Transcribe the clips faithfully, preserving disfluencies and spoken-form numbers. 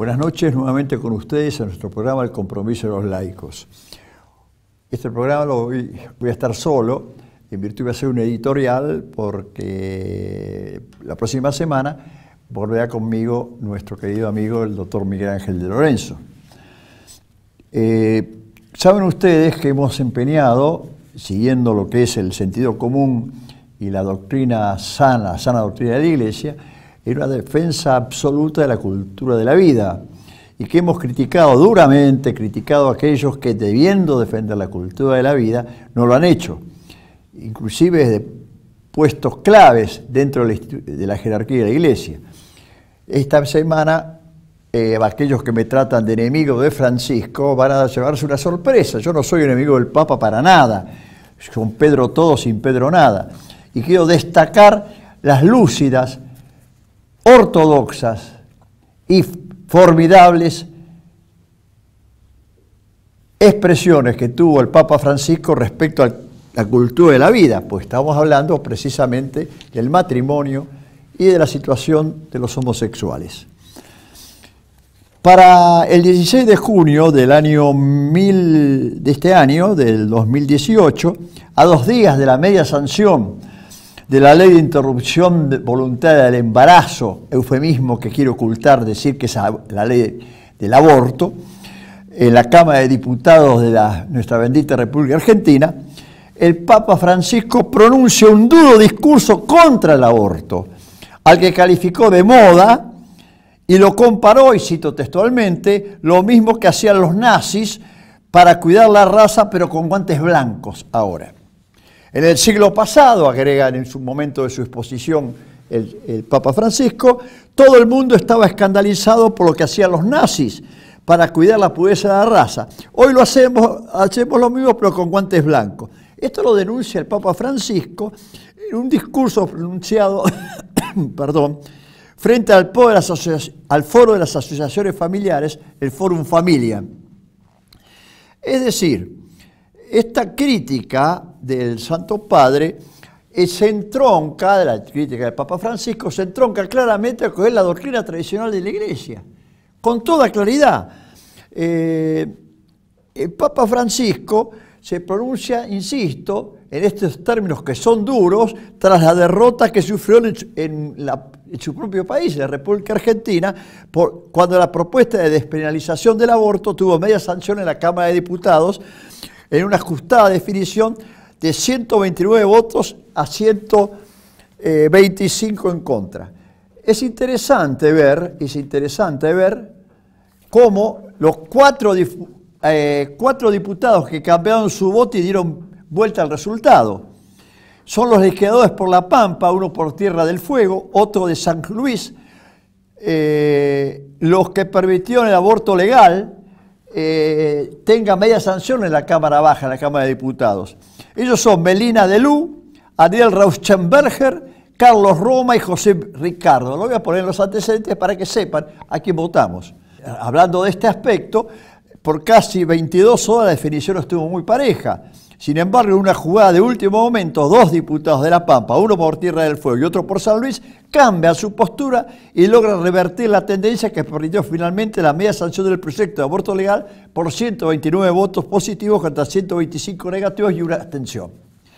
Buenas noches nuevamente con ustedes en nuestro programa El Compromiso de los Laicos. Este programa lo voy, voy a estar solo, en virtud de hacer un editorial, porque la próxima semana volverá conmigo nuestro querido amigo el doctor Miguel Ángel de Lorenzo. Eh, Saben ustedes que hemos empeñado, siguiendo lo que es el sentido común y la doctrina sana, sana doctrina de la Iglesia, en una defensa absoluta de la cultura de la vida, y que hemos criticado duramente, criticado a aquellos que, debiendo defender la cultura de la vida, no lo han hecho, inclusive de puestos claves dentro de la jerarquía de la Iglesia. Esta semana, eh, aquellos que me tratan de enemigo de Francisco van a llevarse una sorpresa. Yo no soy enemigo del Papa para nada, con Pedro todo, sin Pedro nada. Y quiero destacar las lúcidas, ortodoxas y formidables expresiones que tuvo el Papa Francisco respecto a la cultura de la vida, pues estamos hablando precisamente del matrimonio y de la situación de los homosexuales. Para el dieciséis de junio del año mil, de este año, del dos mil dieciocho, a dos días de la media sanción de la ley de interrupción voluntaria del embarazo, eufemismo que quiero ocultar, decir que es la ley del aborto, en la Cámara de Diputados de la, nuestra bendita República Argentina, el Papa Francisco pronuncia un duro discurso contra el aborto, al que calificó de moda y lo comparó, y cito textualmente, lo mismo que hacían los nazis para cuidar la raza, pero con guantes blancos ahora. En el siglo pasado, agregan en su momento de su exposición el, el Papa Francisco, todo el mundo estaba escandalizado por lo que hacían los nazis para cuidar la pureza de la raza. Hoy lo hacemos, hacemos lo mismo, pero con guantes blancos. Esto lo denuncia el Papa Francisco en un discurso pronunciado perdón, frente al, poder, al foro de las asociaciones familiares, el Forum Familia. Es decir, esta crítica del Santo Padre se entronca, de la crítica del Papa Francisco, se entronca claramente con la doctrina tradicional de la Iglesia, con toda claridad. Eh, el Papa Francisco se pronuncia, insisto, en estos términos que son duros, tras la derrota que sufrió en, en, la, en su propio país, la República Argentina, por, cuando la propuesta de despenalización del aborto tuvo media sanción en la Cámara de Diputados, en una ajustada definición de ciento veintinueve votos a ciento veinticinco en contra. Es interesante ver, es interesante ver cómo los cuatro, eh, cuatro diputados que cambiaron su voto y dieron vuelta al resultado son los legisladores por La Pampa, uno por Tierra del Fuego, otro de San Luis, eh, los que permitieron el aborto legal, Eh, tenga media sanción en la Cámara Baja, en la Cámara de Diputados. Ellos son Melina Delú, Ariel Rauschenberger, Carlos Roma y José Ricardo. Lo voy a poner en los antecedentes para que sepan a quién votamos. Hablando de este aspecto, por casi veintidós horas la definición estuvo muy pareja. Sin embargo, en una jugada de último momento, dos diputados de La Pampa, uno por Tierra del Fuego y otro por San Luis, cambian su postura y logran revertir la tendencia que permitió finalmente la media sanción del proyecto de aborto legal por ciento veintinueve votos positivos contra ciento veinticinco negativos y una abstención.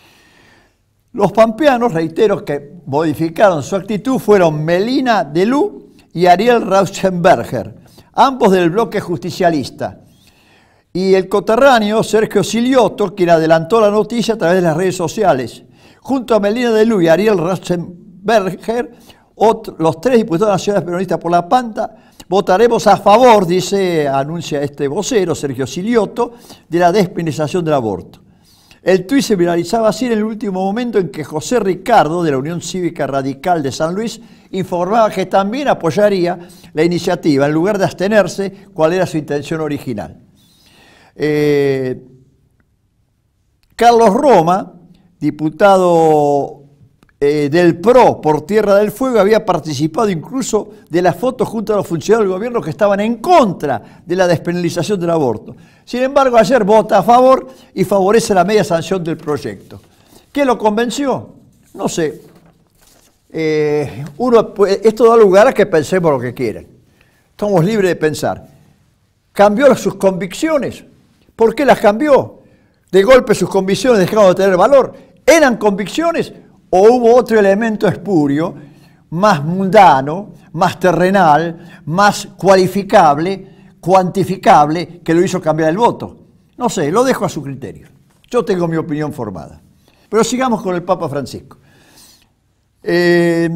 Los pampeanos, reitero, que modificaron su actitud fueron Melina Delú y Ariel Rauschenberger, ambos del bloque justicialista. Y el coterráneo Sergio Siliotto, quien adelantó la noticia a través de las redes sociales. Junto a Melina Delú y Ariel Rauschenberger, otro, los tres diputados nacionales peronistas por La Pampa, votaremos a favor, dice, anuncia este vocero, Sergio Siliotto, de la despenalización del aborto. El tuit se viralizaba así en el último momento en que José Ricardo, de la Unión Cívica Radical de San Luis, informaba que también apoyaría la iniciativa, en lugar de abstenerse, cuál era su intención original. Eh, Carlos Roma, diputado eh, del P R O por Tierra del Fuego, había participado incluso de las fotos junto a los funcionarios del gobierno que estaban en contra de la despenalización del aborto. Sin embargo, ayer vota a favor y favorece la media sanción del proyecto. ¿Qué lo convenció? No sé. Eh, eh, uno, pues, esto da lugar a que pensemos lo que quieran. Somos libres de pensar. ¿Cambió sus convicciones? ¿Por qué las cambió? ¿De golpe sus convicciones dejaron de tener valor? ¿Eran convicciones o hubo otro elemento espurio, más mundano, más terrenal, más cualificable, cuantificable, que lo hizo cambiar el voto? No sé, lo dejo a su criterio. Yo tengo mi opinión formada. Pero sigamos con el Papa Francisco. Eh,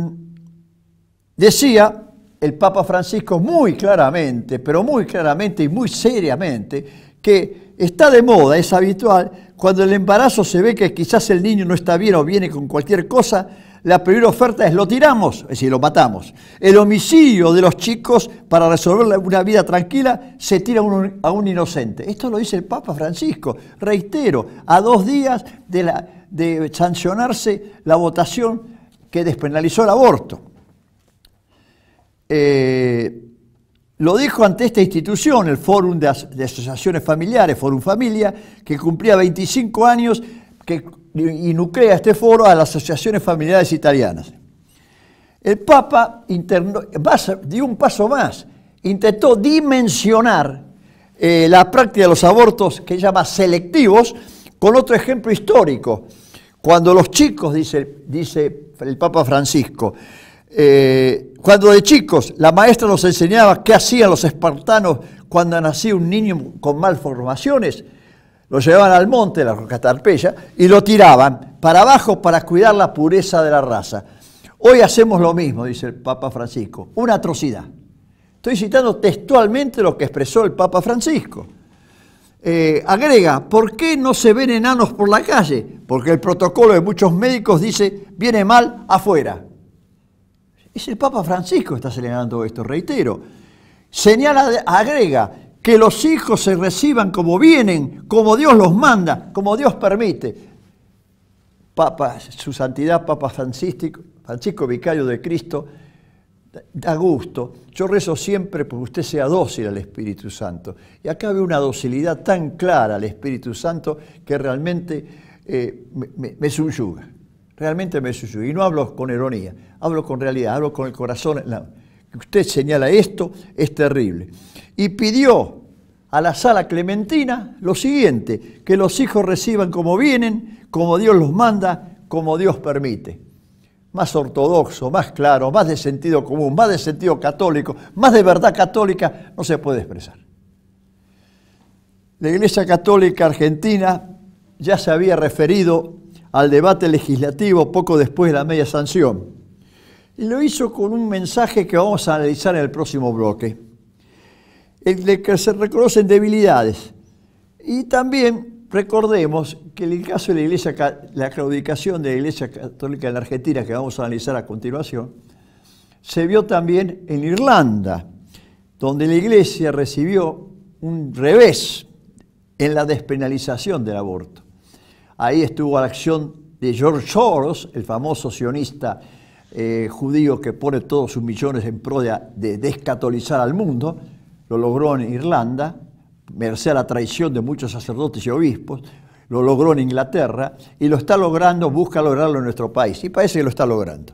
decía el Papa Francisco muy claramente, pero muy claramente y muy seriamente, que está de moda, es habitual, cuando el embarazo se ve que quizás el niño no está bien o viene con cualquier cosa, la primera oferta es lo tiramos, es decir, lo matamos. El homicidio de los chicos para resolver una vida tranquila se tira a un, a un inocente. Esto lo dice el Papa Francisco, reitero, a dos días de, la, de sancionarse la votación que despenalizó el aborto. Eh, lo dijo ante esta institución, el Fórum de, As de Asociaciones Familiares, Fórum Familia, que cumplía veinticinco años, que y nuclea este foro a las asociaciones familiares italianas. El Papa internó, dio un paso más, intentó dimensionar eh, la práctica de los abortos, que llama selectivos, con otro ejemplo histórico. Cuando los chicos, dice, dice el Papa Francisco, eh, cuando de chicos la maestra nos enseñaba qué hacían los espartanos cuando nacía un niño con malformaciones, lo llevaban al monte, la roca Tarpeya, y lo tiraban para abajo para cuidar la pureza de la raza. Hoy hacemos lo mismo, dice el Papa Francisco, una atrocidad. Estoy citando textualmente lo que expresó el Papa Francisco. Eh, agrega, ¿por qué no se ven enanos por la calle? Porque el protocolo de muchos médicos dice, viene mal afuera. Es el Papa Francisco que está señalando esto, reitero. Señala, agrega, que los hijos se reciban como vienen, como Dios los manda, como Dios permite. Papa, su santidad, Papa Francisco, Francisco Vicario de Cristo, da gusto. Yo rezo siempre porque usted sea dócil al Espíritu Santo. Y acá veo una docilidad tan clara al Espíritu Santo que realmente eh, me, me, me subyuga. Realmente me subyuga. Y no hablo con ironía, hablo con realidad, hablo con el corazón. La, que usted señala esto es terrible. Y pidió a la Sala Clementina lo siguiente, que los hijos reciban como vienen, como Dios los manda, como Dios permite. Más ortodoxo, más claro, más de sentido común, más de sentido católico, más de verdad católica, no se puede expresar. La Iglesia Católica Argentina ya se había referido al debate legislativo poco después de la media sanción, y lo hizo con un mensaje que vamos a analizar en el próximo bloque, el de que se reconocen debilidades. Y también recordemos que en el caso de la Iglesia, la claudicación de la Iglesia Católica en la Argentina, que vamos a analizar a continuación, se vio también en Irlanda, donde la Iglesia recibió un revés en la despenalización del aborto. Ahí estuvo la acción de George Soros, el famoso sionista eh, judío que pone todos sus millones en pro de, de descatolizar al mundo. Lo logró en Irlanda, merced a la traición de muchos sacerdotes y obispos, lo logró en Inglaterra y lo está logrando, busca lograrlo en nuestro país, y parece que lo está logrando.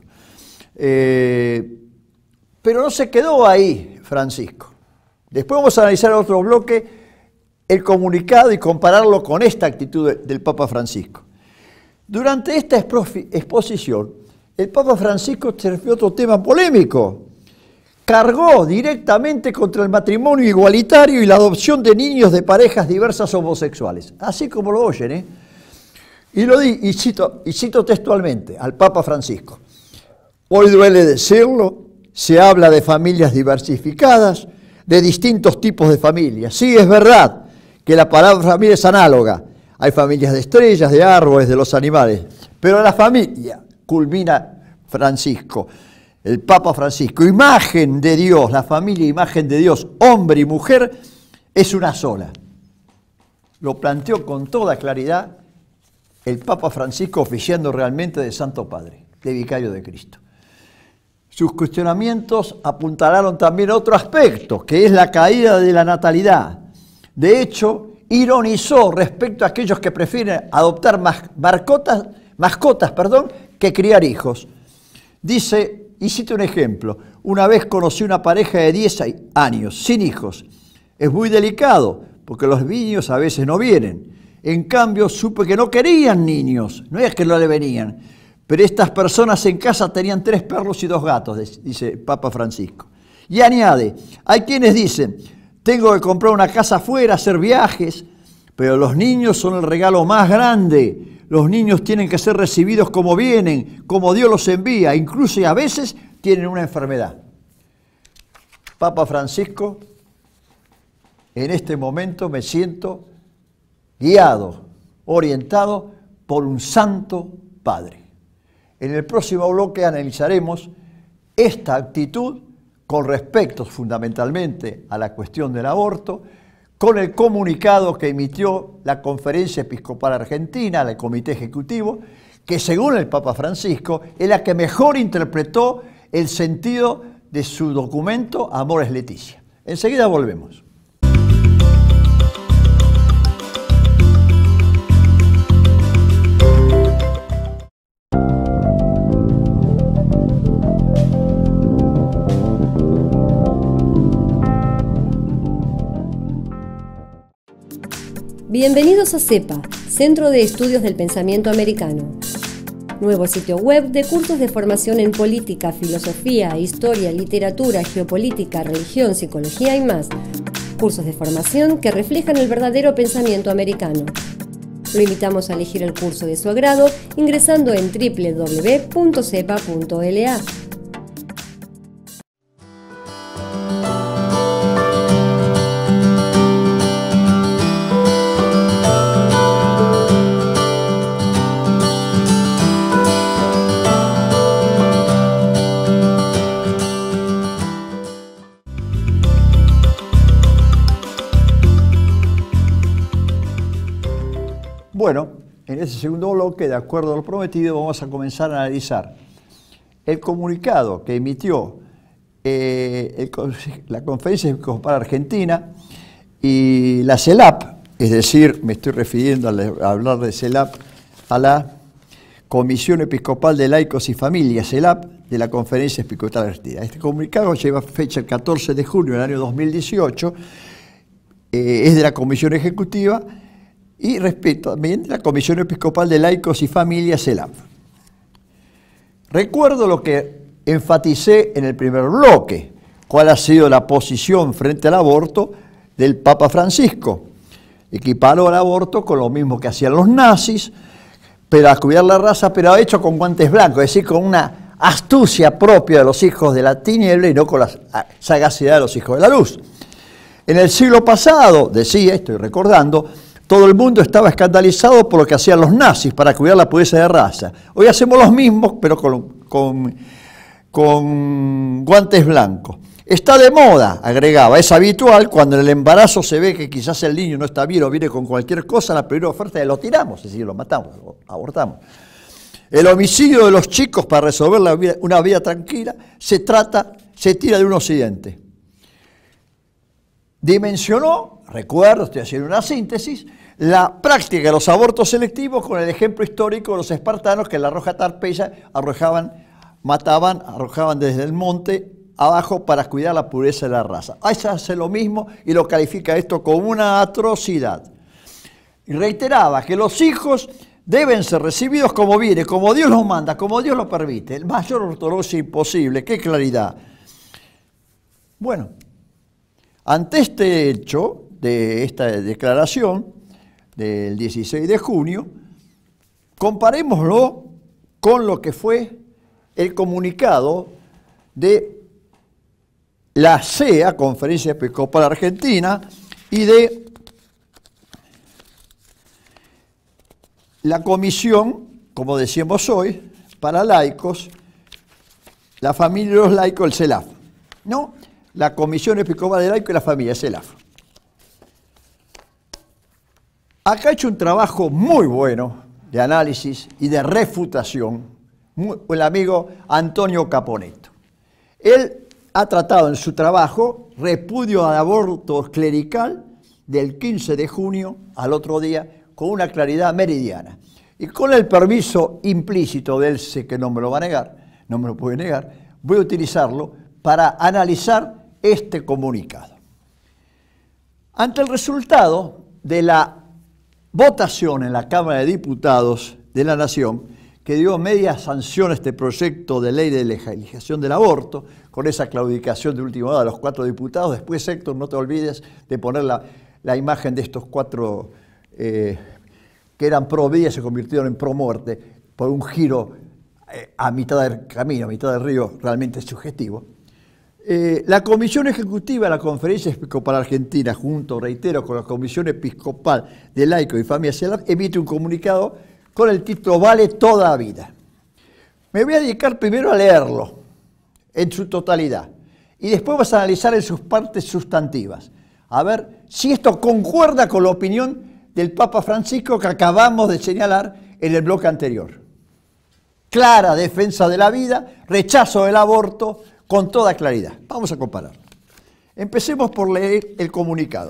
Eh, pero no se quedó ahí, Francisco. Después vamos a analizar en otro bloque el comunicado y compararlo con esta actitud de, del Papa Francisco. Durante esta exposición, el Papa Francisco se refirió a otro tema polémico. Cargó directamente contra el matrimonio igualitario y la adopción de niños de parejas diversas homosexuales, así como lo oyen, ¿eh? Y lo di, y cito, y cito textualmente al Papa Francisco. Hoy duele decirlo, se habla de familias diversificadas, de distintos tipos de familias. Sí, es verdad que la palabra familia es análoga. Hay familias de estrellas, de árboles, de los animales, pero la familia, culmina Francisco, el Papa Francisco, imagen de Dios, la familia, imagen de Dios, hombre y mujer, es una sola. Lo planteó con toda claridad el Papa Francisco, oficiando realmente de Santo Padre, de Vicario de Cristo. Sus cuestionamientos apuntalaron también otro aspecto, que es la caída de la natalidad. De hecho, ironizó respecto a aquellos que prefieren adoptar mascotas, mascotas perdón, que criar hijos. Dice y cito un ejemplo. Una vez conocí una pareja de diez años, sin hijos. Es muy delicado, porque los niños a veces no vienen. En cambio, supe que no querían niños, no es que no le venían, pero estas personas en casa tenían tres perros y dos gatos, dice Papa Francisco. Y añade, hay quienes dicen, tengo que comprar una casa afuera, hacer viajes, pero los niños son el regalo más grande. Los niños tienen que ser recibidos como vienen, como Dios los envía, incluso y a veces tienen una enfermedad. Papa Francisco, en este momento me siento guiado, orientado por un santo padre. En el próximo bloque analizaremos esta actitud con respecto fundamentalmente a la cuestión del aborto, con el comunicado que emitió la Conferencia Episcopal Argentina, el Comité Ejecutivo, que según el Papa Francisco es la que mejor interpretó el sentido de su documento Amoris Laetitia. Enseguida volvemos. Bienvenidos a CEPA, Centro de Estudios del Pensamiento Americano. Nuevo sitio web de cursos de formación en política, filosofía, historia, literatura, geopolítica, religión, psicología y más. Cursos de formación que reflejan el verdadero pensamiento americano. Lo invitamos a elegir el curso de su agrado ingresando en doble u doble u doble u punto cepa punto l a. Bueno, en ese segundo bloque, de acuerdo a lo prometido, vamos a comenzar a analizar el comunicado que emitió eh, el, la Conferencia Episcopal Argentina y la CELAP, es decir, me estoy refiriendo a hablar de CELAP a la Comisión Episcopal de Laicos y Familias, CELAP, de la Conferencia Episcopal Argentina. Este comunicado lleva fecha el catorce de junio del año dos mil dieciocho, eh, es de la Comisión Ejecutiva, y respecto también de la Comisión Episcopal de Laicos y Familias, CELAP. Recuerdo lo que enfaticé en el primer bloque, cuál ha sido la posición frente al aborto del Papa Francisco. Equiparó el aborto con lo mismo que hacían los nazis, pero a cuidar la raza, pero hecho con guantes blancos, es decir, con una astucia propia de los hijos de la tiniebla y no con la sagacidad de los hijos de la luz. En el siglo pasado, decía, estoy recordando, todo el mundo estaba escandalizado por lo que hacían los nazis para cuidar la pureza de raza. Hoy hacemos los mismos, pero con, con, con guantes blancos. Está de moda, agregaba, es habitual cuando en el embarazo se ve que quizás el niño no está bien o viene con cualquier cosa, la primera oferta es lo tiramos, es decir, lo matamos, lo abortamos. El homicidio de los chicos para resolver la vida, una vida tranquila se trata, se tira de un occidente. Dimensionó, recuerdo, estoy haciendo una síntesis, la práctica de los abortos selectivos con el ejemplo histórico de los espartanos que en la roja Tarpeya arrojaban, mataban, arrojaban desde el monte abajo para cuidar la pureza de la raza. Ahí se hace lo mismo y lo califica esto como una atrocidad. Y reiteraba que los hijos deben ser recibidos como viene, como Dios los manda, como Dios lo permite. El mayor ortodoxia imposible, qué claridad. Bueno, ante este hecho de esta declaración del dieciséis de junio, comparémoslo con lo que fue el comunicado de la C E A, Conferencia Episcopal Argentina, y de la Comisión, como decíamos hoy, para laicos, la familia de los laicos, el CELAF, ¿no? La Comisión Episcopal de Laicos y la Familia, CELAF. Acá ha hecho un trabajo muy bueno de análisis y de refutación muy, el amigo Antonio Caponeto. Él ha tratado en su trabajo repudio al aborto clerical del quince de junio al otro día con una claridad meridiana. Y con el permiso implícito de él, sé que no me lo va a negar, no me lo puede negar, voy a utilizarlo para analizar este comunicado. Ante el resultado de la votación en la Cámara de Diputados de la Nación, que dio media sanción a este proyecto de ley de legalización del aborto, con esa claudicación de última hora de los cuatro diputados. Después, Héctor, no te olvides de poner la, la imagen de estos cuatro eh, que eran pro vida y se convirtieron en pro muerte por un giro eh, a mitad del camino, a mitad del río, realmente sugestivo. Eh, la Comisión Ejecutiva de la Conferencia Episcopal Argentina, junto, reitero, con la Comisión Episcopal de Laicos y Familia CELAP, emite un comunicado con el título Vale toda vida. Me voy a dedicar primero a leerlo en su totalidad y después vas a analizar en sus partes sustantivas, a ver si esto concuerda con la opinión del Papa Francisco que acabamos de señalar en el bloque anterior. Clara defensa de la vida, rechazo del aborto, con toda claridad. Vamos a comparar. Empecemos por leer el comunicado.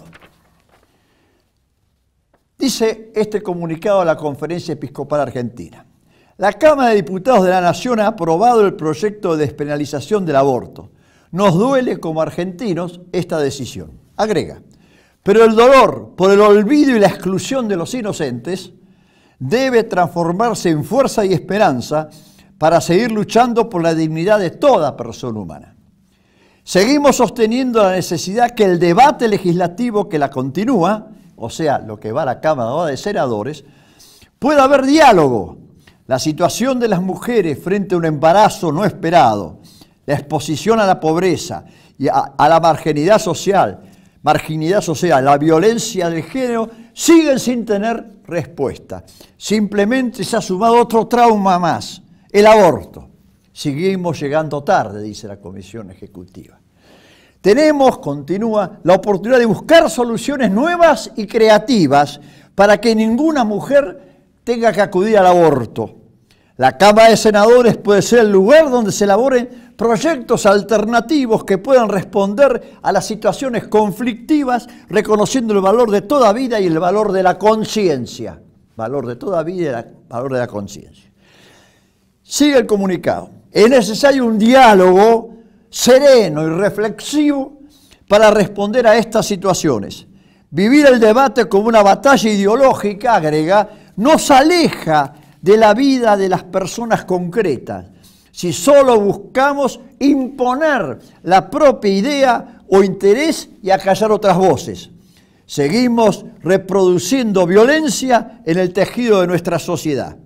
Dice este comunicado a la Conferencia Episcopal Argentina. La Cámara de Diputados de la Nación ha aprobado el proyecto de despenalización del aborto. Nos duele como argentinos esta decisión. Agrega, pero el dolor por el olvido y la exclusión de los inocentes debe transformarse en fuerza y esperanza para seguir luchando por la dignidad de toda persona humana. Seguimos sosteniendo la necesidad que el debate legislativo que la continúa, o sea, lo que va a la Cámara de Senadores, pueda haber diálogo. La situación de las mujeres frente a un embarazo no esperado, la exposición a la pobreza y a, a la marginalidad social, marginalidad social, la violencia de género, siguen sin tener respuesta. Simplemente se ha sumado otro trauma más, el aborto. Seguimos llegando tarde, dice la Comisión Ejecutiva. Tenemos, continúa, la oportunidad de buscar soluciones nuevas y creativas para que ninguna mujer tenga que acudir al aborto. La Cámara de Senadores puede ser el lugar donde se elaboren proyectos alternativos que puedan responder a las situaciones conflictivas, reconociendo el valor de toda vida y el valor de la conciencia. Valor de toda vida y el valor de la conciencia. Sigue el comunicado. Es necesario un diálogo sereno y reflexivo para responder a estas situaciones. Vivir el debate como una batalla ideológica, agrega, nos aleja de la vida de las personas concretas, si solo buscamos imponer la propia idea o interés y acallar otras voces. Seguimos reproduciendo violencia en el tejido de nuestra sociedad.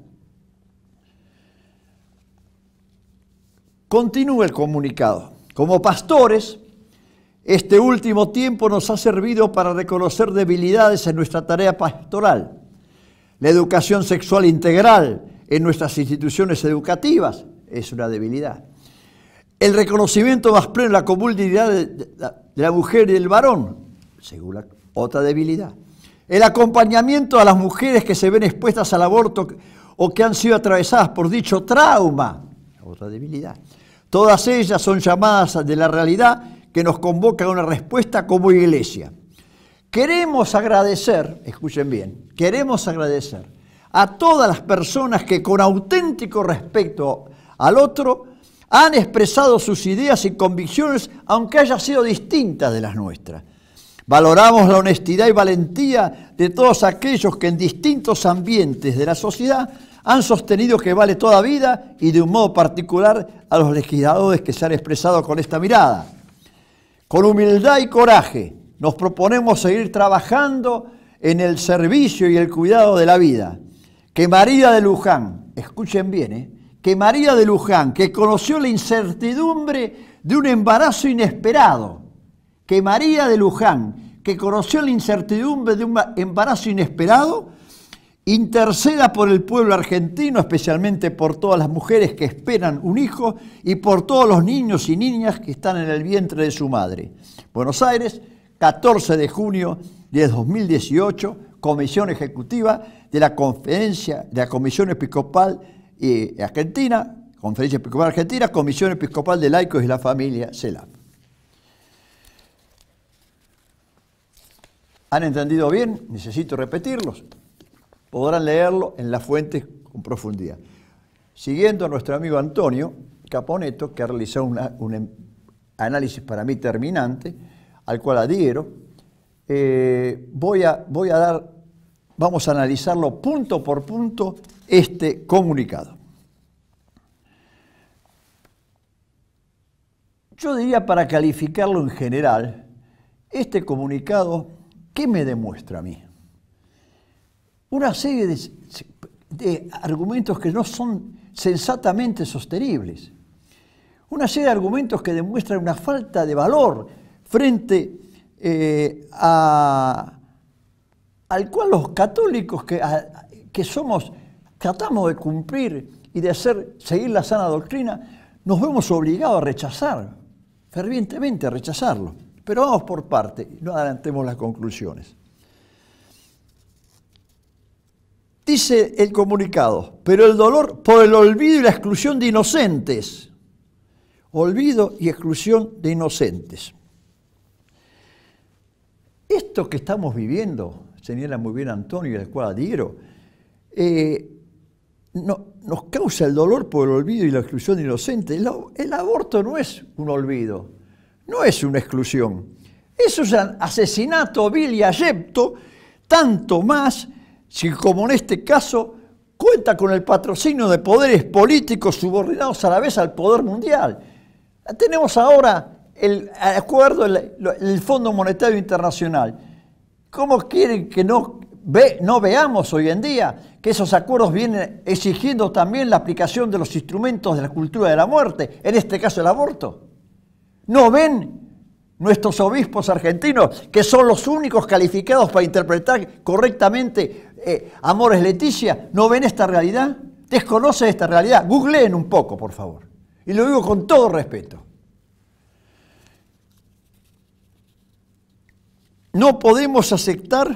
Continúa el comunicado. Como pastores, este último tiempo nos ha servido para reconocer debilidades en nuestra tarea pastoral. La educación sexual integral en nuestras instituciones educativas es una debilidad. El reconocimiento más pleno de la comunidad de la mujer y del varón, según la otra debilidad. El acompañamiento a las mujeres que se ven expuestas al aborto o que han sido atravesadas por dicho trauma, otra debilidad. Todas ellas son llamadas de la realidad que nos convoca a una respuesta como iglesia. Queremos agradecer, escuchen bien, queremos agradecer a todas las personas que con auténtico respeto al otro han expresado sus ideas y convicciones, aunque hayan sido distintas de las nuestras. Valoramos la honestidad y valentía de todos aquellos que en distintos ambientes de la sociedad han sostenido que vale toda vida y de un modo particular a los legisladores que se han expresado con esta mirada. Con humildad y coraje nos proponemos seguir trabajando en el servicio y el cuidado de la vida. Que María de Luján, escuchen bien, ¿eh? que María de Luján, que conoció la incertidumbre de un embarazo inesperado, que María de Luján, que conoció la incertidumbre de un embarazo inesperado, interceda por el pueblo argentino, especialmente por todas las mujeres que esperan un hijo y por todos los niños y niñas que están en el vientre de su madre. Buenos Aires, catorce de junio de dos mil dieciocho, Comisión Ejecutiva de la Conferencia de la Comisión Episcopal eh, Argentina, Conferencia Episcopal Argentina, Comisión Episcopal de Laicos y la Familia CELAP. ¿Han entendido bien? Necesito repetirlos. Podrán leerlo en las fuentes con profundidad. Siguiendo a nuestro amigo Antonio, Caponetto, que ha realizado una, un análisis para mí terminante, al cual adhiero. Eh, voy, a, voy a dar, vamos a analizarlo punto por punto este comunicado. Yo diría, para calificarlo en general, este comunicado, ¿qué me demuestra a mí? Una serie de, de argumentos que no son sensatamente sostenibles. Una serie de argumentos que demuestran una falta de valor frente eh, a, al cual los católicos que, a, que somos, tratamos de cumplir y de hacer, seguir la sana doctrina, nos vemos obligados a rechazar, fervientemente a rechazarlo. Pero vamos por parte, no adelantemos las conclusiones. Dice el comunicado, pero el dolor por el olvido y la exclusión de inocentes. Olvido y exclusión de inocentes. Esto que estamos viviendo, señala muy bien Antonio, y al cual adhiero, eh, no, nos causa el dolor por el olvido y la exclusión de inocentes. El, el aborto no es un olvido, no es una exclusión. Eso es un asesinato vil y abyecto, tanto más si, como en este caso, cuenta con el patrocinio de poderes políticos subordinados a la vez al poder mundial. Tenemos ahora el acuerdo del Fondo Monetario Internacional. ¿Cómo quieren que no, ve, no veamos hoy en día que esos acuerdos vienen exigiendo también la aplicación de los instrumentos de la cultura de la muerte, en este caso el aborto? ¿No ven nuestros obispos argentinos, que son los únicos calificados para interpretar correctamente eh, Amores Leticia, no ven esta realidad? ¿Desconocen esta realidad? Googleen un poco, por favor. Y lo digo con todo respeto. No podemos aceptar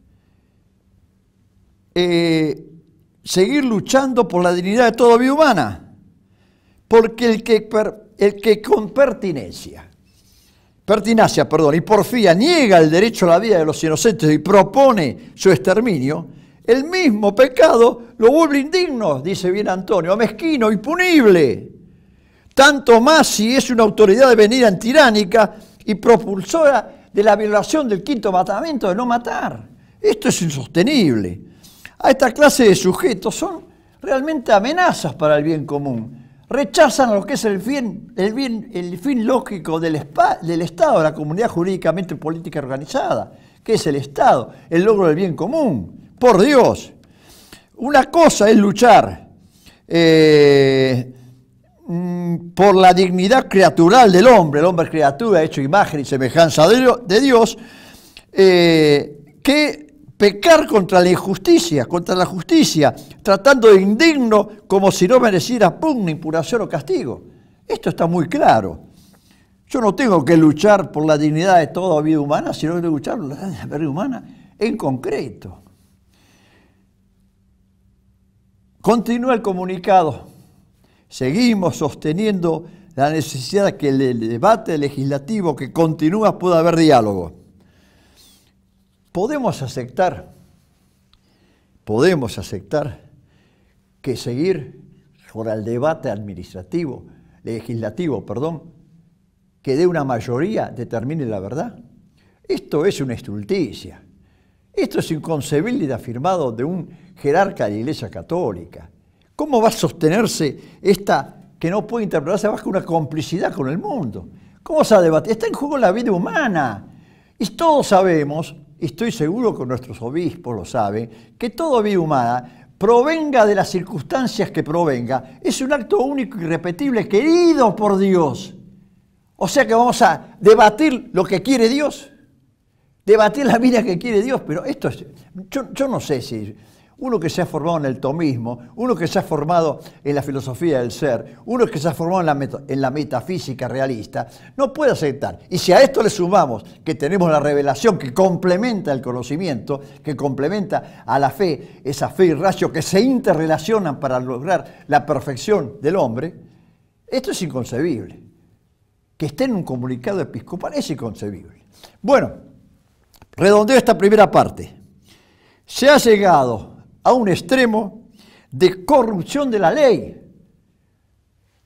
eh, seguir luchando por la dignidad de toda vida humana, porque el que, per, el que con pertinencia, pertinacia, perdón, y porfía niega el derecho a la vida de los inocentes y propone su exterminio, el mismo pecado lo vuelve indigno, dice bien Antonio, mezquino y punible. Tanto más si es una autoridad devenida en tiránica y propulsora de la violación del quinto mandamiento de no matar. Esto es insostenible. A esta clase de sujetos son realmente amenazas para el bien común. Rechazan lo que es el fin, el bien, el fin lógico del, spa, del Estado, de la comunidad jurídicamente política organizada, que es el Estado, el logro del bien común. Por Dios, una cosa es luchar eh, por la dignidad criatural del hombre, el hombre es criatura, hecho imagen y semejanza de Dios, eh, que pecar contra la injusticia, contra la justicia, tratando de indigno como si no mereciera pugna, impuración o castigo. Esto está muy claro. Yo no tengo que luchar por la dignidad de toda vida humana, sino que tengo que luchar por la vida humana en concreto. Continúa el comunicado. Seguimos sosteniendo la necesidad de que en el debate legislativo que continúa pueda haber diálogo. Podemos aceptar, podemos aceptar que seguir por el debate administrativo, legislativo, perdón, que de una mayoría determine la verdad. Esto es una estulticia. Esto es inconcebible y afirmado de un jerarca de la Iglesia Católica. ¿Cómo va a sostenerse esta que no puede interpretarse más que una complicidad con el mundo? ¿Cómo se va a debatir? Está en juego la vida humana. Y todos sabemos, y estoy seguro que nuestros obispos lo saben, que toda vida humana, provenga de las circunstancias que provenga, es un acto único y irrepetible querido por Dios. O sea que vamos a debatir lo que quiere Dios, debatir la vida que quiere Dios, pero esto es, yo, yo no sé si uno que se ha formado en el tomismo, uno que se ha formado en la filosofía del ser, uno que se ha formado en la, meta, en la metafísica realista, no puede aceptar. Y si a esto le sumamos que tenemos la revelación que complementa el conocimiento, que complementa a la fe, esa fe y ratio que se interrelacionan para lograr la perfección del hombre, esto es inconcebible. Que esté en un comunicado episcopal es inconcebible. Bueno, redondeo esta primera parte. Se ha llegado a un extremo de corrupción de la ley.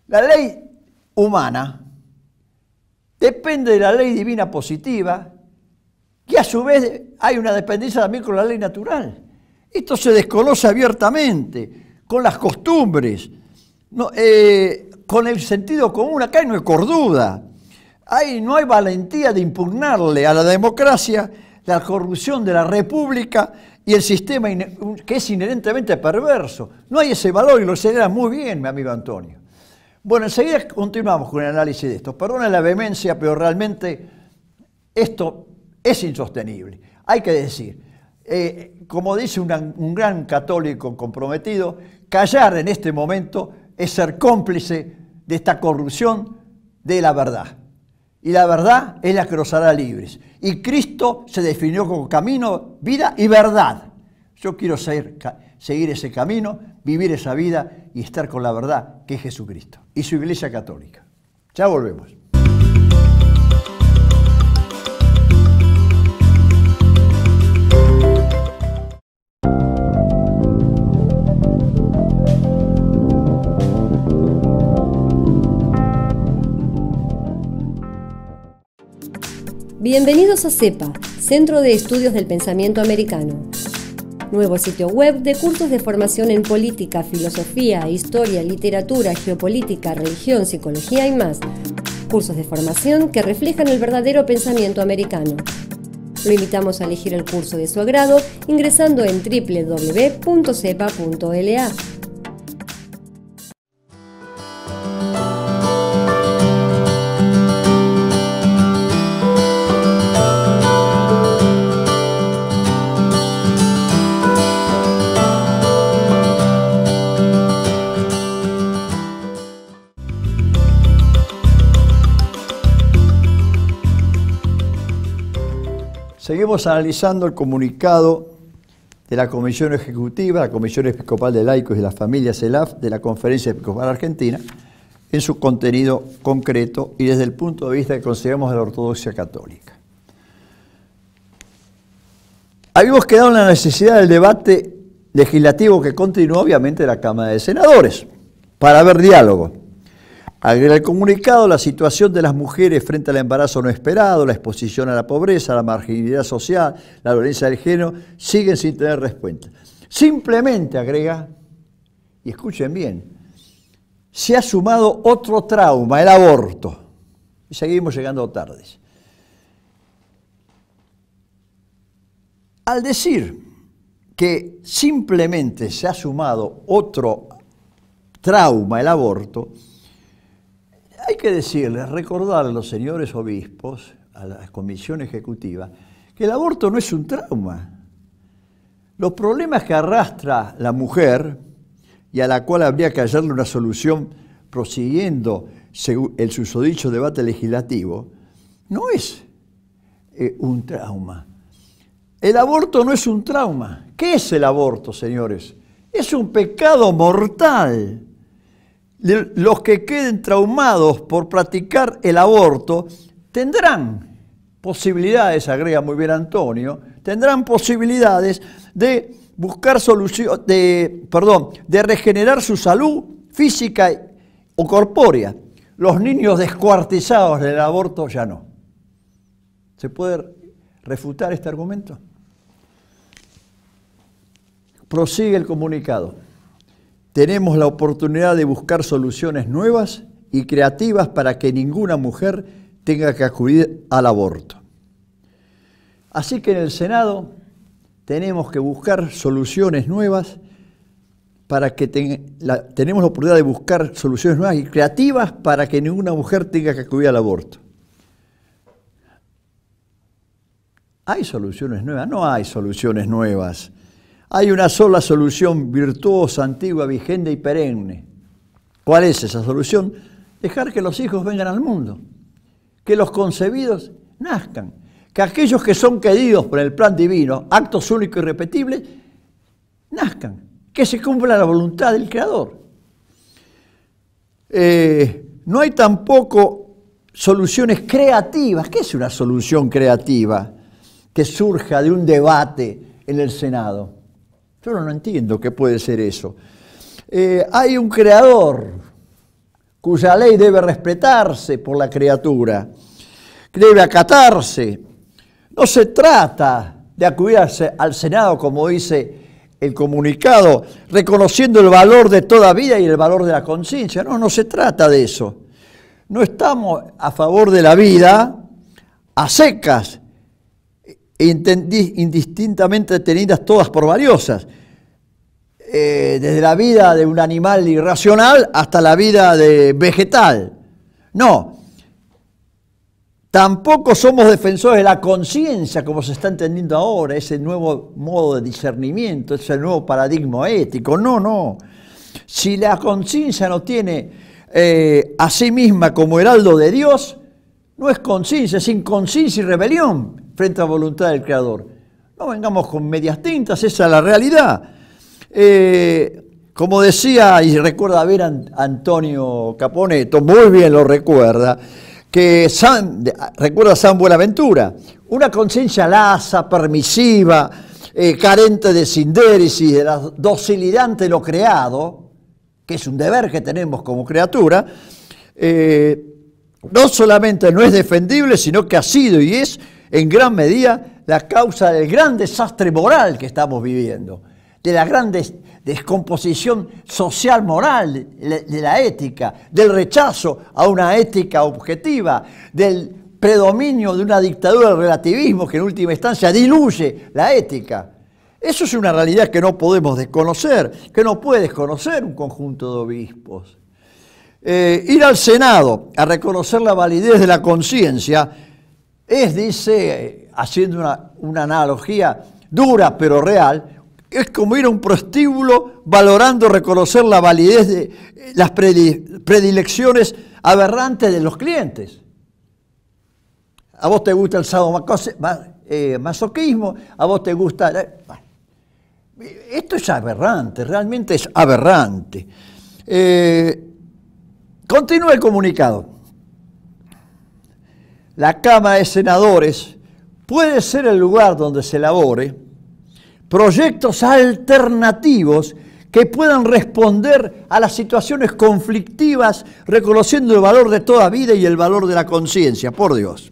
La ley humana depende de la ley divina positiva y a su vez hay una dependencia también con la ley natural. Esto se desconoce abiertamente, con las costumbres, no, eh, con el sentido común. Acá no hay cordura, hay, no hay valentía de impugnarle a la democracia la corrupción de la república y el sistema que es inherentemente perverso. No hay ese valor y lo señala muy bien mi amigo Antonio. Bueno, enseguida continuamos con el análisis de esto. Perdona la vehemencia, pero realmente esto es insostenible. Hay que decir, eh, como dice un, un gran católico comprometido, callar en este momento es ser cómplice de esta corrupción de la verdad. Y la verdad es la que nos hará libres. Y Cristo se definió como camino, vida y verdad. Yo quiero seguir, seguir ese camino, vivir esa vida y estar con la verdad, que es Jesucristo y su Iglesia Católica. Ya volvemos. Bienvenidos a CEPA, Centro de Estudios del Pensamiento Americano. Nuevo sitio web de cursos de formación en política, filosofía, historia, literatura, geopolítica, religión, psicología y más. Cursos de formación que reflejan el verdadero pensamiento americano. Lo invitamos a elegir el curso de su agrado ingresando en doble u doble u doble u punto cepa punto l a. Seguimos analizando el comunicado de la Comisión Ejecutiva, la Comisión Episcopal de Laicos y las Familias, E L A F, de la Conferencia Episcopal Argentina, en su contenido concreto y desde el punto de vista que consideramos de la ortodoxia católica. Habíamos quedado en la necesidad del debate legislativo que continuó, obviamente, en la Cámara de Senadores, para haber diálogo. Agrega el comunicado la situación de las mujeres frente al embarazo no esperado, la exposición a la pobreza, la marginalidad social, la violencia del género, siguen sin tener respuesta. Simplemente, agrega, y escuchen bien, se ha sumado otro trauma, el aborto. Y seguimos llegando tardes. Al decir que simplemente se ha sumado otro trauma, el aborto, hay que decirles, recordar a los señores obispos, a la comisión ejecutiva, que el aborto no es un trauma. Los problemas que arrastra la mujer y a la cual habría que hallarle una solución prosiguiendo el susodicho debate legislativo, no es eh, un trauma. El aborto no es un trauma. ¿Qué es el aborto, señores? Es un pecado mortal. Los que queden traumados por practicar el aborto tendrán posibilidades, agrega muy bien Antonio, tendrán posibilidades de buscar solución, de, perdón, de regenerar su salud física o corpórea. Los niños descuartizados del aborto ya no. ¿Se puede refutar este argumento? Prosigue el comunicado. Tenemos la oportunidad de buscar soluciones nuevas y creativas para que ninguna mujer tenga que acudir al aborto. Así que en el Senado tenemos que buscar soluciones nuevas para que ten, la, tenemos la oportunidad de buscar soluciones nuevas y creativas para que ninguna mujer tenga que acudir al aborto. ¿Hay soluciones nuevas? No hay soluciones nuevas. Hay una sola solución virtuosa, antigua, vigente y perenne. ¿Cuál es esa solución? Dejar que los hijos vengan al mundo, que los concebidos nazcan, que aquellos que son queridos por el plan divino, actos únicos y irrepetibles, nazcan, que se cumpla la voluntad del Creador. Eh, no hay tampoco soluciones creativas. ¿Qué es una solución creativa que surja de un debate en el Senado? Yo no entiendo qué puede ser eso. Eh, hay un creador cuya ley debe respetarse por la criatura, que debe acatarse. No se trata de acudir al Senado, como dice el comunicado, reconociendo el valor de toda vida y el valor de la conciencia. No, no se trata de eso. No estamos a favor de la vida a secas, indistintamente tenidas todas por valiosas. Eh, desde la vida de un animal irracional hasta la vida de vegetal. No. Tampoco somos defensores de la conciencia, como se está entendiendo ahora, ese nuevo modo de discernimiento, ese nuevo paradigma ético. No, no. Si la conciencia no tiene eh, a sí misma como heraldo de Dios, no es conciencia, es inconsciencia y rebelión frente a la voluntad del Creador. No vengamos con medias tintas, esa es la realidad. Eh, como decía, y recuerda ver a Antonio Caponeto, muy bien lo recuerda, que San, recuerda a San Buenaventura, una conciencia lasa, permisiva, eh, carente de sindéresis, de la docilidad ante lo creado, que es un deber que tenemos como criatura, eh, no solamente no es defendible, sino que ha sido y es en gran medida la causa del gran desastre moral que estamos viviendo, de la gran des descomposición social moral de la ética, del rechazo a una ética objetiva, del predominio de una dictadura del relativismo que en última instancia diluye la ética. Eso es una realidad que no podemos desconocer, que no puede desconocer un conjunto de obispos. Eh, ir al Senado a reconocer la validez de la conciencia es, dice, haciendo una, una analogía dura pero real, es como ir a un prostíbulo valorando reconocer la validez de las predilecciones aberrantes de los clientes. A vos te gusta el sadomasoquismo, a vos te gusta... Bueno, esto es aberrante, realmente es aberrante. Eh, continúa el comunicado. La Cámara de Senadores puede ser el lugar donde se elabore proyectos alternativos que puedan responder a las situaciones conflictivas, reconociendo el valor de toda vida y el valor de la conciencia, por Dios.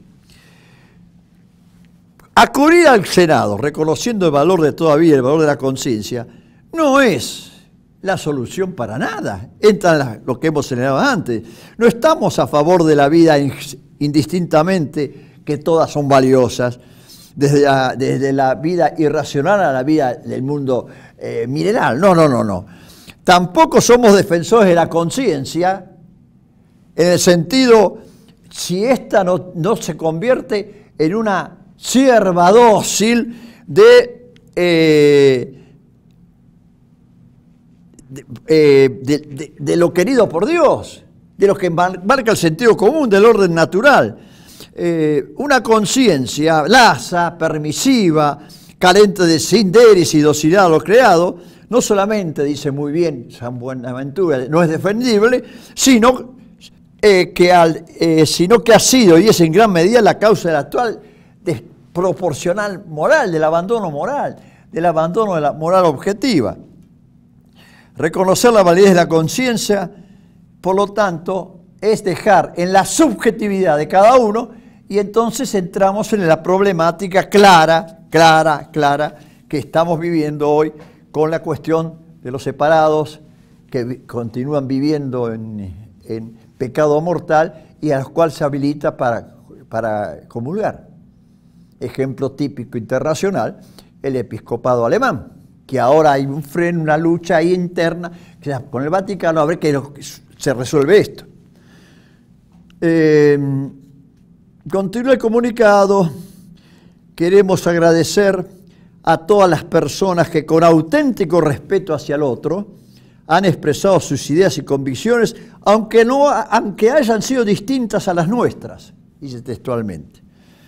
Acudir al Senado, reconociendo el valor de toda vida y el valor de la conciencia, no es la solución para nada. Entra lo que hemos señalado antes. No estamos a favor de la vida indistintamente, que todas son valiosas, Desde la, desde la vida irracional a la vida del mundo eh, mineral. No, no, no, no. Tampoco somos defensores de la conciencia en el sentido, si ésta no, no se convierte en una sierva dócil de, eh, de, eh, de, de, de lo querido por Dios, de lo que marca el sentido común del orden natural. Eh, una conciencia lasa, permisiva, carente de sindéresis y docilidad a lo creado, no solamente, dice muy bien San Buenaventura, no es defendible, sino, eh, que al, eh, sino que ha sido y es en gran medida la causa de la actual desproporcional moral, del abandono moral, del abandono de la moral objetiva. Reconocer la validez de la conciencia, por lo tanto, es dejar en la subjetividad de cada uno. Y entonces entramos en la problemática clara, clara, clara, que estamos viviendo hoy con la cuestión de los separados que continúan viviendo en, en pecado mortal y a los cuales se habilita para, para comulgar. Ejemplo típico internacional, el episcopado alemán, que ahora hay un freno, una lucha ahí interna, que con el Vaticano a ver que se resuelve esto. Eh, Continúa el comunicado. Queremos agradecer a todas las personas que con auténtico respeto hacia el otro han expresado sus ideas y convicciones, aunque, no, aunque hayan sido distintas a las nuestras, dice textualmente.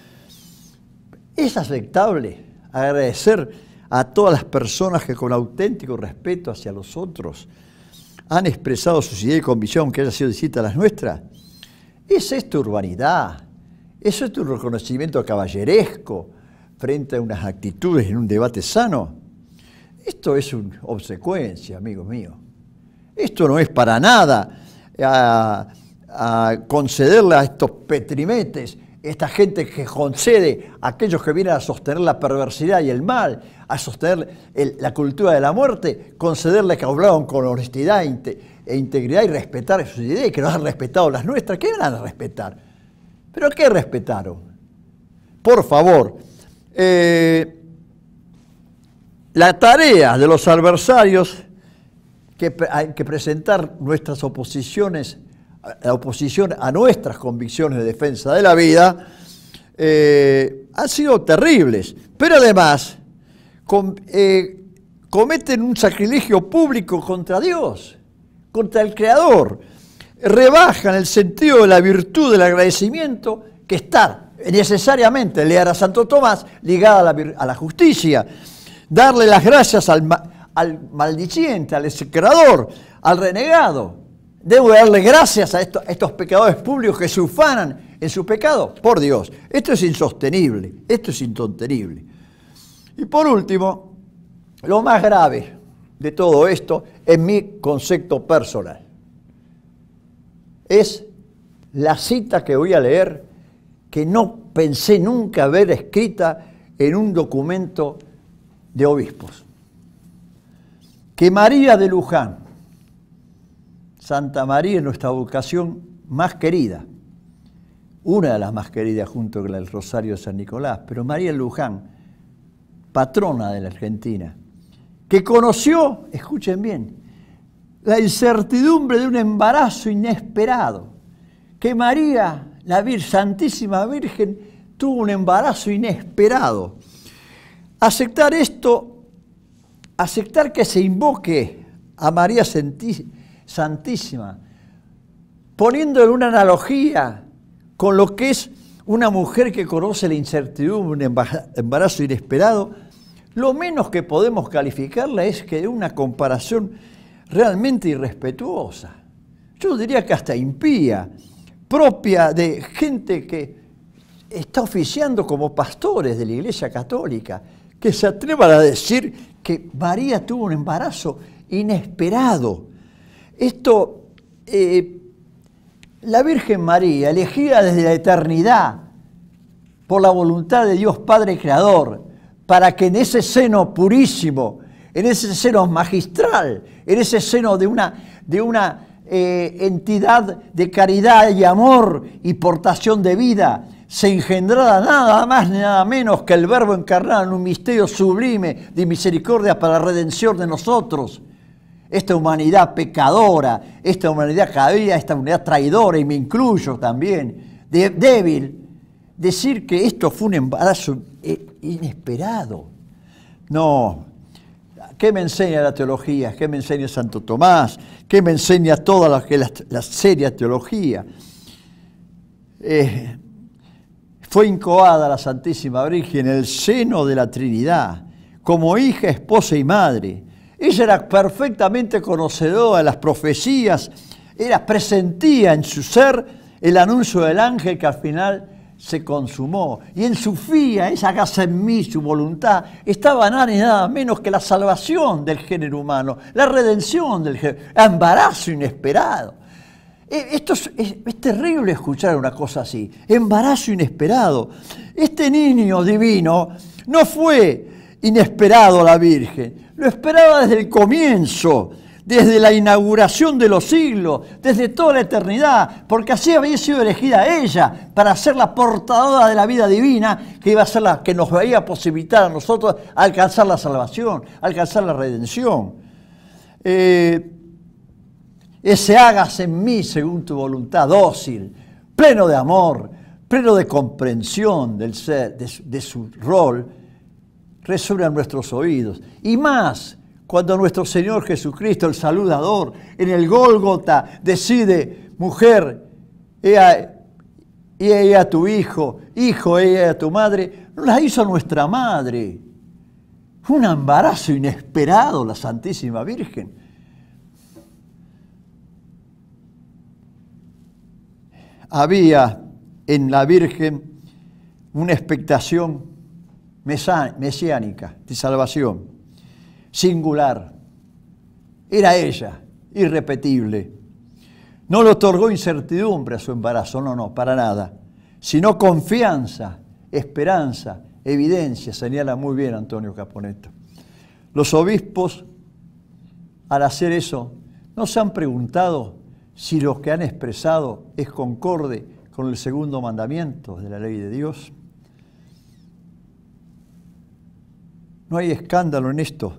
Es aceptable agradecer a todas las personas que con auténtico respeto hacia los otros han expresado sus ideas y convicciones, aunque hayan sido distintas a las nuestras. ¿Es esto urbanidad? ¿Eso es un reconocimiento caballeresco frente a unas actitudes en un debate sano? Esto es una obsecuencia, amigos míos. Esto no es para nada uh, a concederle a estos petrimetes, esta gente que concede a aquellos que vienen a sostener la perversidad y el mal, a sostener el, la cultura de la muerte, concederles que hablaron con honestidad e integridad y respetar sus ideas, y que no han respetado las nuestras. ¿Qué van a respetar? ¿Pero qué respetaron? Por favor, eh, la tarea de los adversarios que hay que presentar nuestras oposiciones, la oposición a nuestras convicciones de defensa de la vida, eh, han sido terribles, pero además com, eh, cometen un sacrilegio público contra Dios, contra el Creador, rebajan el sentido de la virtud del agradecimiento que está necesariamente, leer a Santo Tomás, ligada a la, a la justicia, darle las gracias al, al maldiciente, al execrador, al renegado. Debo darle gracias a estos, a estos pecadores públicos que se ufanan en su pecado. Por Dios, esto es insostenible, esto es incontenible. Y por último, lo más grave de todo esto, en mi concepto personal, es la cita que voy a leer, que no pensé nunca ver escrita en un documento de obispos. Que María de Luján, Santa María es nuestra vocación más querida, una de las más queridas junto con el Rosario de San Nicolás, pero María de Luján, patrona de la Argentina, que conoció, escuchen bien, la incertidumbre de un embarazo inesperado, que María, la Virgen, Santísima Virgen, tuvo un embarazo inesperado. Aceptar esto, aceptar que se invoque a María Santísima, poniéndole una analogía con lo que es una mujer que conoce la incertidumbre, un embarazo inesperado, lo menos que podemos calificarla es que es una comparación realmente irrespetuosa. Yo diría que hasta impía, propia de gente que está oficiando como pastores de la Iglesia Católica, que se atrevan a decir que María tuvo un embarazo inesperado. Esto, eh, la Virgen María, elegida desde la eternidad por la voluntad de Dios Padre Creador, para que en ese seno purísimo, en ese seno magistral, en ese seno de una, de una eh, entidad de caridad y amor y portación de vida, se engendrara nada más ni nada menos que el Verbo encarnado en un misterio sublime de misericordia para la redención de nosotros. Esta humanidad pecadora, esta humanidad caída, esta humanidad traidora, y me incluyo también, de, débil, decir que esto fue un embarazo inesperado. No. ¿Qué me enseña la teología? ¿Qué me enseña Santo Tomás? ¿Qué me enseña toda la, la, la seria teología? Eh, fue incoada la Santísima Virgen en el seno de la Trinidad, como hija, esposa y madre. Ella era perfectamente conocedora de las profecías, era, presentía en su ser el anuncio del ángel que al final se consumó. Y en su fía, esa hágase en mí su voluntad, estaba nada ni nada menos que la salvación del género humano, la redención del género, embarazo inesperado. Esto es, es, es terrible escuchar una cosa así, embarazo inesperado. Este niño divino no fue inesperado a la Virgen, lo esperaba desde el comienzo, desde la inauguración de los siglos, desde toda la eternidad, porque así había sido elegida ella para ser la portadora de la vida divina, que iba a ser la que nos iba a posibilitar a nosotros alcanzar la salvación, alcanzar la redención. Eh, ese hágase en mí según tu voluntad, dócil, pleno de amor, pleno de comprensión del ser, de, de su rol, resuena en nuestros oídos. Y más, cuando nuestro Señor Jesucristo, el saludador, en el Gólgota decide, mujer, ella, ella a tu hijo, hijo, ella a tu madre, no la hizo nuestra madre. Fue un embarazo inesperado la Santísima Virgen. Había en la Virgen una expectación mesiánica de salvación, singular. Era ella, irrepetible. No le otorgó incertidumbre a su embarazo, no, no, para nada, sino confianza, esperanza, evidencia, señala muy bien Antonio Caponetto. Los obispos, al hacer eso, ¿no se han preguntado si lo que han expresado es concorde con el segundo mandamiento de la ley de Dios? No hay escándalo en esto.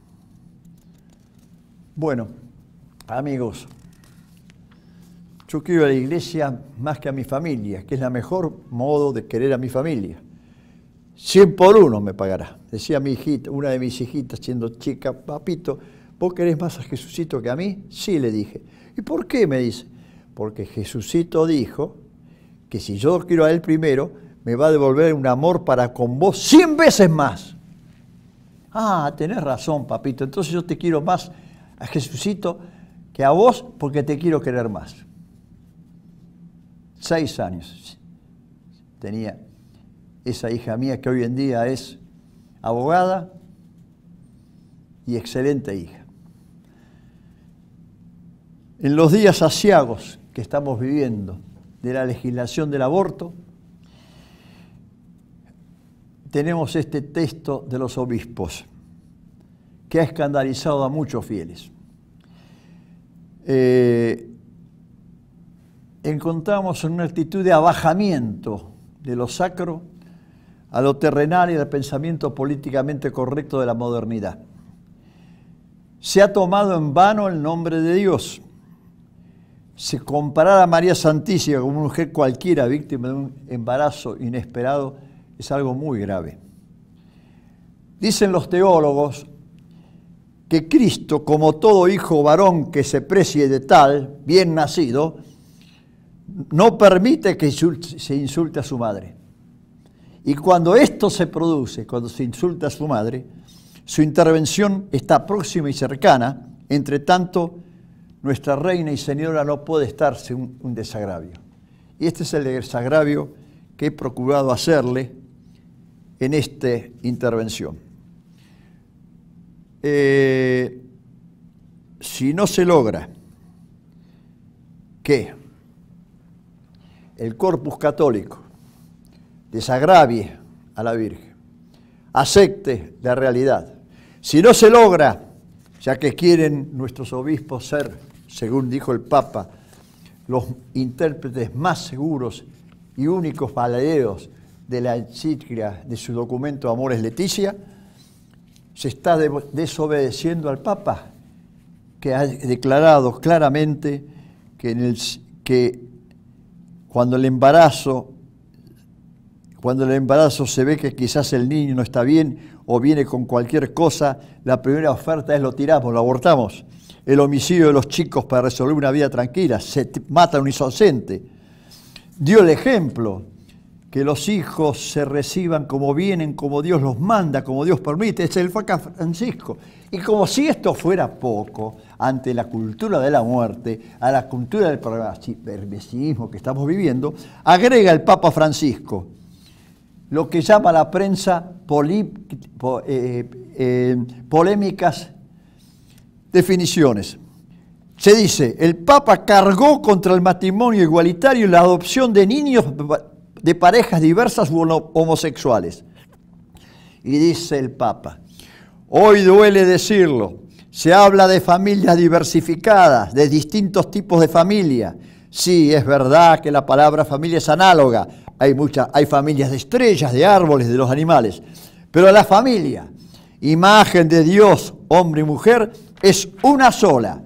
Bueno, amigos, yo quiero a la iglesia más que a mi familia, que es el mejor modo de querer a mi familia. Cien por uno me pagará. Decía mi hijita, una de mis hijitas siendo chica, papito, ¿vos querés más a Jesucito que a mí? Sí, le dije. ¿Y por qué? Me dice. Porque Jesucito dijo que si yo quiero a él primero, me va a devolver un amor para con vos cien veces más. Ah, tenés razón, papito. Entonces yo te quiero más a Jesucito que a vos porque te quiero querer más. Seis años tenía esa hija mía que hoy en día es abogada y excelente hija. En los días aciagos que estamos viviendo de la legislación del aborto, tenemos este texto de los obispos que ha escandalizado a muchos fieles. Eh, encontramos en una actitud de abajamiento de lo sacro a lo terrenal y al pensamiento políticamente correcto de la modernidad. Se ha tomado en vano el nombre de Dios. Se comparar a María Santísima como una mujer cualquiera víctima de un embarazo inesperado es algo muy grave. Dicen los teólogos que Cristo, como todo hijo varón que se precie de tal, bien nacido, no permite que se insulte a su madre. Y cuando esto se produce, cuando se insulta a su madre, su intervención está próxima y cercana. Entre tanto, nuestra reina y señora no puede estarse un, un desagravio. Y este es el desagravio que he procurado hacerle en esta intervención. Eh, si no se logra que el corpus católico desagravie a la Virgen, acepte la realidad, si no se logra, ya que quieren nuestros obispos ser, según dijo el Papa, los intérpretes más seguros y únicos valederos de la encíclica de su documento Amoris Laetitia, se está desobedeciendo al Papa, que ha declarado claramente que, en el, que cuando el embarazo, cuando el embarazo se ve que quizás el niño no está bien o viene con cualquier cosa, la primera oferta es lo tiramos, lo abortamos. El homicidio de los chicos para resolver una vida tranquila, se mata a un inocente. Dio el ejemplo, que los hijos se reciban como vienen, como Dios los manda, como Dios permite. Es el Papa Francisco. Y como si esto fuera poco, ante la cultura de la muerte, a la cultura del permisivismo que estamos viviendo, agrega el Papa Francisco lo que llama la prensa poli, po, eh, eh, polémicas definiciones. Se dice, el Papa cargó contra el matrimonio igualitario y la adopción de niños de parejas diversas u homosexuales. Y dice el Papa, hoy duele decirlo, se habla de familias diversificadas, de distintos tipos de familia. Sí, es verdad que la palabra familia es análoga, hay, muchas, hay familias de estrellas, de árboles, de los animales, pero la familia, imagen de Dios, hombre y mujer, es una sola.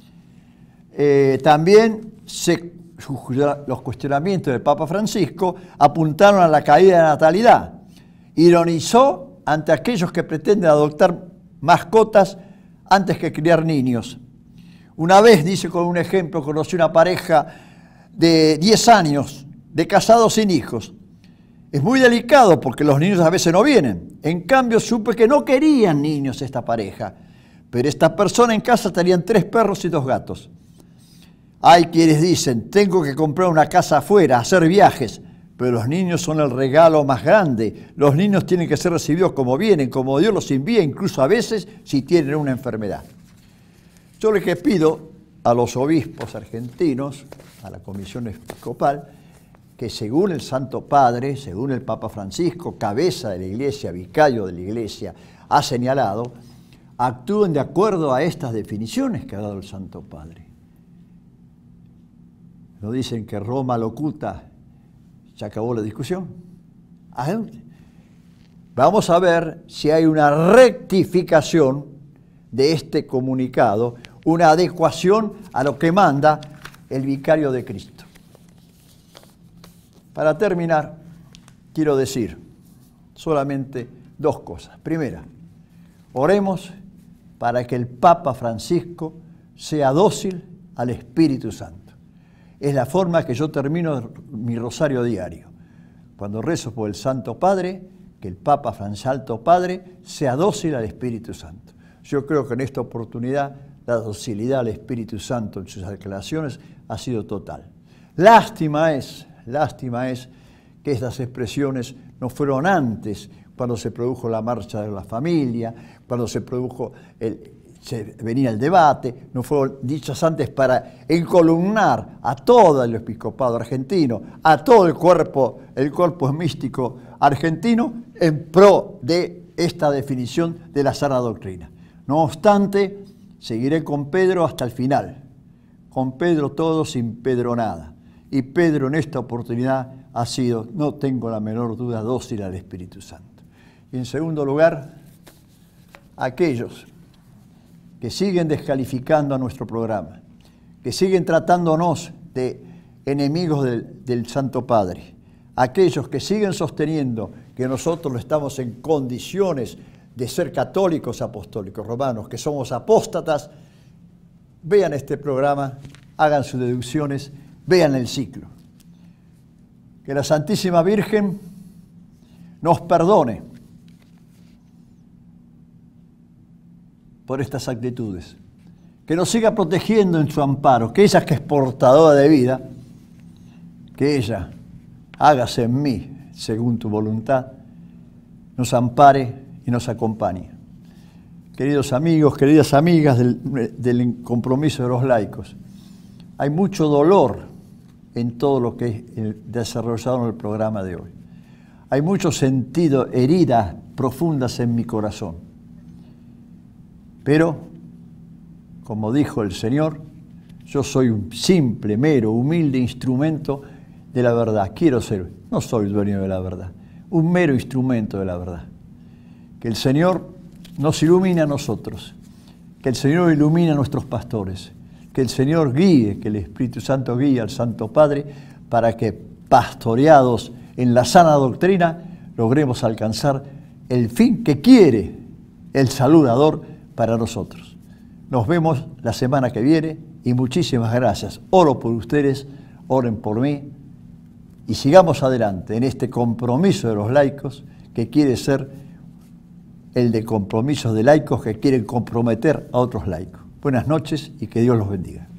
Eh, también se los cuestionamientos del Papa Francisco apuntaron a la caída de la natalidad. Ironizó ante aquellos que pretenden adoptar mascotas antes que criar niños. Una vez, dice con un ejemplo, conocí una pareja de diez años, de casados sin hijos. Es muy delicado porque los niños a veces no vienen. En cambio, supe que no querían niños esta pareja, pero esta persona en casa tenían tres perros y dos gatos. Hay quienes dicen, tengo que comprar una casa afuera, hacer viajes, pero los niños son el regalo más grande. Los niños tienen que ser recibidos como vienen, como Dios los envía, incluso a veces si tienen una enfermedad. Yo lo que pido a los obispos argentinos, a la Comisión Episcopal, que según el Santo Padre, según el Papa Francisco, cabeza de la Iglesia, vicario de la Iglesia, ha señalado, actúen de acuerdo a estas definiciones que ha dado el Santo Padre. ¿No dicen que Roma locuta, se acabó la discusión? Vamos a ver si hay una rectificación de este comunicado, una adecuación a lo que manda el vicario de Cristo. Para terminar, quiero decir solamente dos cosas. Primera, oremos para que el Papa Francisco sea dócil al Espíritu Santo. Es la forma que yo termino mi rosario diario. Cuando rezo por el Santo Padre, que el Papa Francisco Padre sea dócil al Espíritu Santo. Yo creo que en esta oportunidad la docilidad al Espíritu Santo en sus declaraciones ha sido total. Lástima es, lástima es que estas expresiones no fueron antes, cuando se produjo la marcha de la familia, cuando se produjo el, se venía el debate, no fueron dichas antes para encolumnar a todo el episcopado argentino, a todo el cuerpo, el cuerpo místico argentino, en pro de esta definición de la sana doctrina. No obstante, seguiré con Pedro hasta el final. Con Pedro todo, sin Pedro nada. Y Pedro en esta oportunidad ha sido, no tengo la menor duda, dócil al Espíritu Santo. Y en segundo lugar, aquellos que siguen descalificando a nuestro programa, que siguen tratándonos de enemigos del, del Santo Padre, aquellos que siguen sosteniendo que nosotros no estamos en condiciones de ser católicos apostólicos romanos, que somos apóstatas, vean este programa, hagan sus deducciones, vean el ciclo. Que la Santísima Virgen nos perdone por estas actitudes, que nos siga protegiendo en su amparo, que ella que es portadora de vida, que ella, hágase en mí según tu voluntad, nos ampare y nos acompañe. Queridos amigos, queridas amigas del, del compromiso de los laicos, hay mucho dolor en todo lo que es desarrollado en el programa de hoy. Hay mucho sentido, heridas profundas en mi corazón. Pero, como dijo el Señor, yo soy un simple, mero, humilde instrumento de la verdad. Quiero ser, no soy dueño de la verdad, un mero instrumento de la verdad. Que el Señor nos ilumine a nosotros, que el Señor ilumine a nuestros pastores, que el Señor guíe, que el Espíritu Santo guíe al Santo Padre para que, pastoreados en la sana doctrina, logremos alcanzar el fin que quiere el saludador para nosotros. Nos vemos la semana que viene y muchísimas gracias. Oro por ustedes, oren por mí y sigamos adelante en este compromiso de los laicos que quiere ser el de compromisos de laicos que quieren comprometer a otros laicos. Buenas noches y que Dios los bendiga.